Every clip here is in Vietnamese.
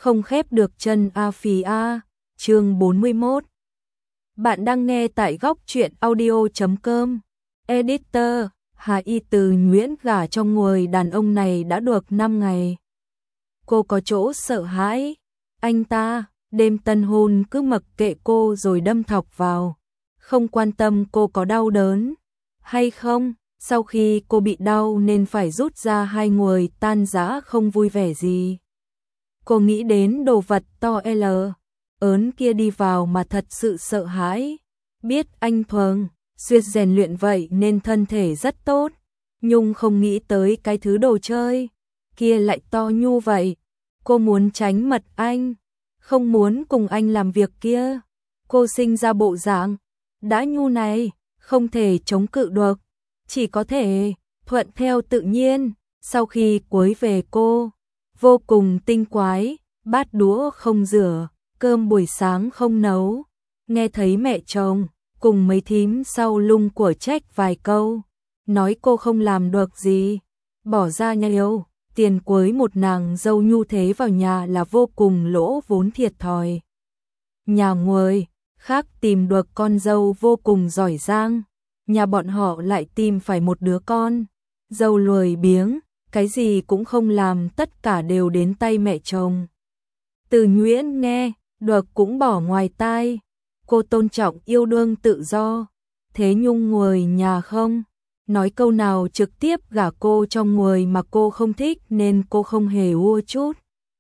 không khép được chân a phì a. Chương 41. Bạn đang nghe tại góc truyện audio.com. Editor: Hà Y Từ Nguyễn gả cho người đàn ông này đã được 5 ngày. Cô có chỗ sợ hãi. Anh ta đêm tân hôn cứ mặc kệ cô rồi đâm thọc vào, không quan tâm cô có đau đớn hay không. Sau khi cô bị đau nên phải rút ra, hai người tan rã không vui vẻ gì. Cô nghĩ đến đồ vật to L ớn kia đi vào mà thật sự sợ hãi. Biết anh thường xuyên rèn luyện vậy nên thân thể rất tốt, nhưng không nghĩ tới cái thứ đồ chơi kia lại to nhu vậy. Cô muốn tránh mặt anh, không muốn cùng anh làm việc kia. Cô sinh ra bộ dạng đã nhu này, không thể chống cự được, chỉ có thể thuận theo tự nhiên. Sau khi cuối về cô vô cùng tinh quái, bát đũa không rửa, cơm buổi sáng không nấu. Nghe thấy mẹ chồng cùng mấy thím sau lưng của trách vài câu, nói cô không làm được gì, bỏ ra nhiều tiền cưới một nàng dâu nhu thế vào nhà là vô cùng lỗ vốn thiệt thòi. Nhà người khác tìm được con dâu vô cùng giỏi giang, nhà bọn họ lại tìm phải một đứa con dâu lười biếng, cái gì cũng không làm, tất cả đều đến tay mẹ chồng. Từ Nguyễn nghe được cũng bỏ ngoài tai. Cô tôn trọng yêu đương tự do, thế nhưng người nhà không nói câu nào trực tiếp gả cô cho người mà cô không thích, nên cô không hề ua chút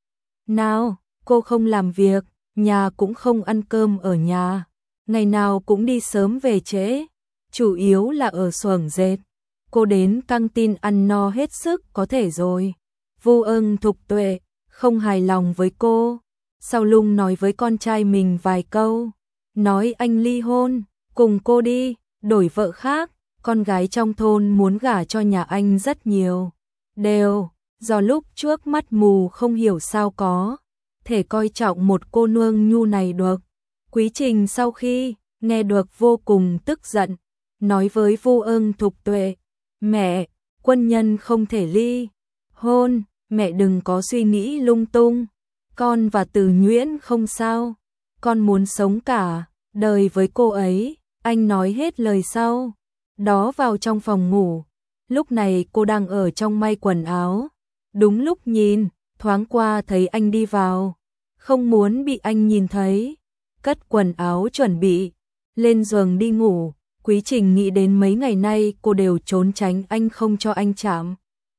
nào. Cô không làm việc nhà, cũng không ăn cơm ở nhà, ngày nào cũng đi sớm về trễ, chủ yếu là ở xưởng dệt. Cô đến căng tin ăn no hết sức có thể rồi. Vu Ưng Thục Tuệ không hài lòng với cô, sau lưng nói với con trai mình vài câu, nói anh ly hôn cùng cô đi, đổi vợ khác. Con gái trong thôn muốn gả cho nhà anh rất nhiều, đều do lúc trước mắt mù không hiểu sao có thể coi trọng một cô nương nhu này được. Quý Trình sau khi nghe được vô cùng tức giận, nói với Vu Ưng Thục Tuệ, mẹ, quân nhân không thể ly hôn, mẹ đừng có suy nghĩ lung tung, con và Từ Nguyễn không sao, con muốn sống cả đời với cô ấy. Anh nói hết lời sau đó vào trong phòng ngủ. Lúc này cô đang ở trong may quần áo, đúng lúc nhìn thoáng qua thấy anh đi vào, không muốn bị anh nhìn thấy, cất quần áo chuẩn bị lên giường đi ngủ. Quý Trình nghĩ đến mấy ngày nay cô đều trốn tránh anh, không cho anh chạm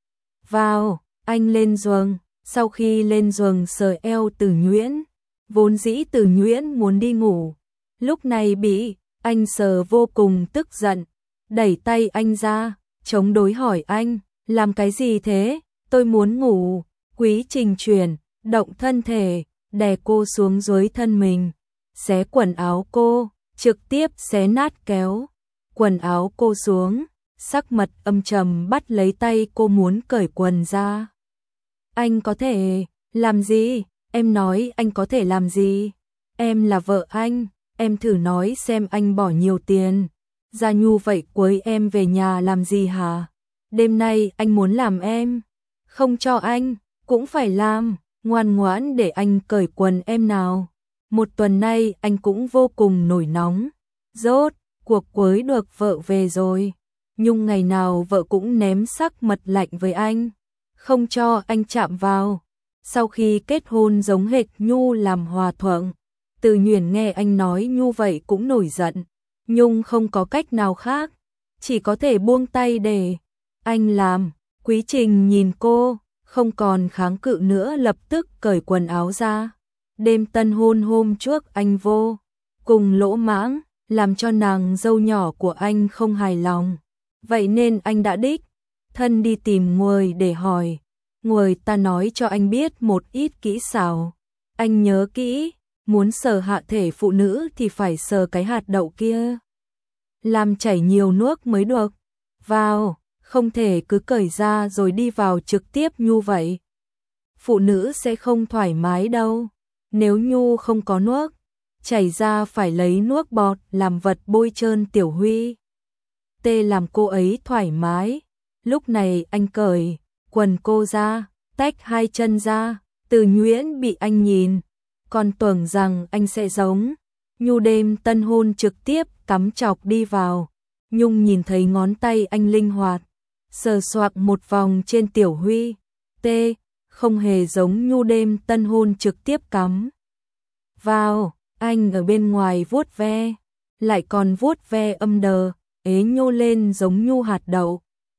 vào. Anh lên giường, sau khi lên giường sờ eo Từ Nguyễn, vốn dĩ Từ Nguyễn muốn đi ngủ, lúc này bị anh sờ vô cùng tức giận, đẩy tay anh ra, chống đối hỏi anh, làm cái gì thế? Tôi muốn ngủ. Quý Trình chuyển động thân thể, đè cô xuống dưới thân mình, xé quần áo cô, trực tiếp xé nát kéo quần áo cô xuống, sắc mặt âm trầm bắt lấy tay cô muốn cởi quần ra. Anh có thể làm gì? Em nói anh có thể làm gì? Em là vợ anh, em thử nói xem, anh bỏ nhiều tiền ra nhu vậy cưới em về nhà làm gì hả? Đêm nay anh muốn làm em không cho anh cũng phải làm, ngoan ngoãn để anh cởi quần em nào. Một tuần nay anh cũng vô cùng nổi nóng, rốt cuộc cưới được vợ về rồi, nhưng ngày nào vợ cũng ném sắc mật lạnh với anh, không cho anh chạm vào. Sau khi kết hôn giống hệt nhu làm hòa thuận. Từ Nhuyễn nghe anh nói nhu vậy cũng nổi giận, nhưng không có cách nào khác, chỉ có thể buông tay để anh làm. Quý Trình nhìn cô không còn kháng cự nữa, lập tức cởi quần áo ra. Đêm tân hôn hôm trước anh vô cùng lỗ mãng, làm cho nàng dâu nhỏ của anh không hài lòng, vậy nên anh đã đích thân đi tìm người để hỏi. Người ta nói cho anh biết một ít kỹ xảo, anh nhớ kỹ, muốn sờ hạ thể phụ nữ thì phải sờ cái hạt đậu kia, làm chảy nhiều nước mới được vào, không thể cứ cởi ra rồi đi vào trực tiếp nhu vậy. Phụ nữ sẽ không thoải mái đâu, nếu nhu không có nước chảy ra phải lấy nước bọt làm vật bôi trơn Tiểu Huy, tê làm cô ấy thoải mái. Lúc này anh cởi quần cô ra, tách hai chân ra, Từ Nhuyễn bị anh nhìn, còn tưởng rằng anh sẽ giống Nhu đêm tân hôn trực tiếp cắm chọc đi vào. Nhung nhìn thấy ngón tay anh linh hoạt, sờ soạc một vòng trên Tiểu Huy. Không hề giống Nhu đêm tân hôn trực tiếp cắm vào, anh ở bên ngoài vuốt ve, lại còn vuốt ve âm đờ, ế nhô lên giống Nhu hạt đậu.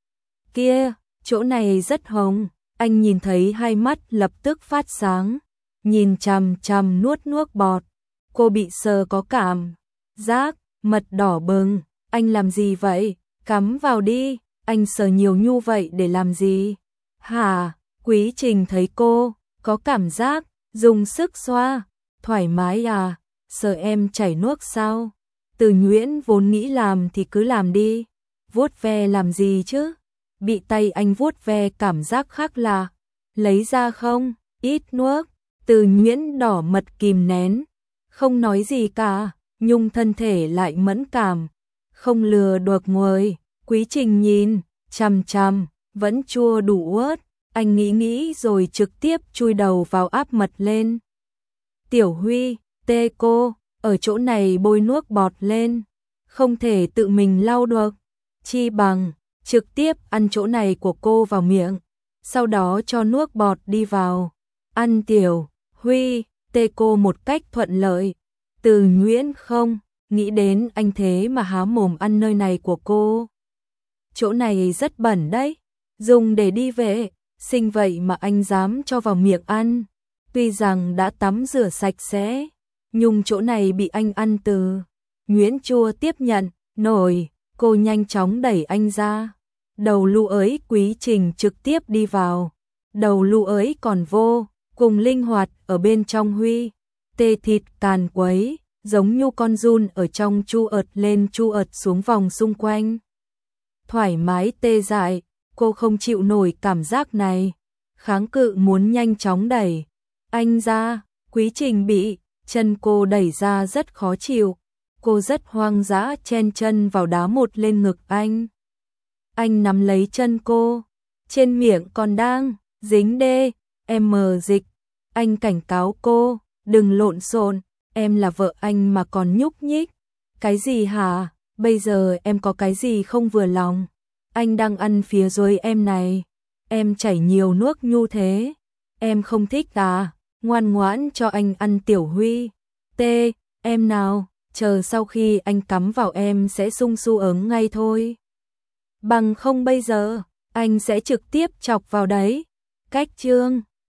Kia, chỗ này rất hồng, anh nhìn thấy hai mắt lập tức phát sáng, nhìn chằm chằm nuốt nước bọt. Cô bị sờ có cảm giác mật đỏ bừng, anh làm gì vậy? Cắm vào đi, anh sờ nhiều Nhu vậy để làm gì? Hả? Quý Trình thấy cô có cảm giác, dùng sức xoa, thoải mái à, sờ em chảy nước sao? Từ Nhuyễn vốn nghĩ làm thì cứ làm đi, vuốt ve làm gì chứ? Bị tay anh vuốt ve cảm giác khác là, lấy ra không? Ít nước. Từ Nhuyễn đỏ mật kìm nén, không nói gì cả, Nhung thân thể lại mẫn cảm, không lừa được người. Quý Trình nhìn chằm chằm, vẫn chua đủ ớt, anh nghĩ rồi trực tiếp chui đầu vào áp mật lên. Tiểu Huy, cô, ở chỗ này bôi nước bọt lên, không thể tự mình lau được, chi bằng trực tiếp ăn chỗ này của cô vào miệng, sau đó cho nước bọt đi vào. Ăn Tiểu Huy, cô một cách thuận lợi. Từ Nhuyễn không nghĩ đến anh thế mà há mồm ăn nơi này của cô. Chỗ này rất bẩn đấy, dùng để đi vệ sinh vậy mà anh dám cho vào miệng ăn. Tuy rằng đã tắm rửa sạch sẽ, nhưng chỗ này bị anh ăn. Từ Nhuyễn chua tiếp nhận nổi, cô nhanh chóng đẩy anh ra. Đầu lưu ới Quý Trình trực tiếp đi vào, đầu lưu ới còn vô cùng linh hoạt ở bên trong Huy. Thịt càn quấy, giống như con giun ở trong chu ợt lên chu ợt xuống vòng xung quanh. Thoải mái tê dại, cô không chịu nổi cảm giác này, kháng cự muốn nhanh chóng đẩy anh ra. Quý Trình bị chân cô đẩy ra rất khó chịu, cô rất hoang dã chen chân vào đá một lên ngực anh. Anh nắm lấy chân cô, trên miệng còn đang dính dịch. Anh cảnh cáo cô, đừng lộn xộn, em là vợ anh mà còn nhúc nhích. Cái gì hả? Bây giờ em có cái gì không vừa lòng? Anh đang ăn phía dưới em này, em chảy nhiều nước Nhu thế, em không thích à? Ngoan ngoãn cho anh ăn Tiểu Huy. Em nào, chờ sau khi anh cắm vào em sẽ sung su ớn ngay thôi. Bằng không bây giờ, anh sẽ trực tiếp chọc vào đấy. Cách chương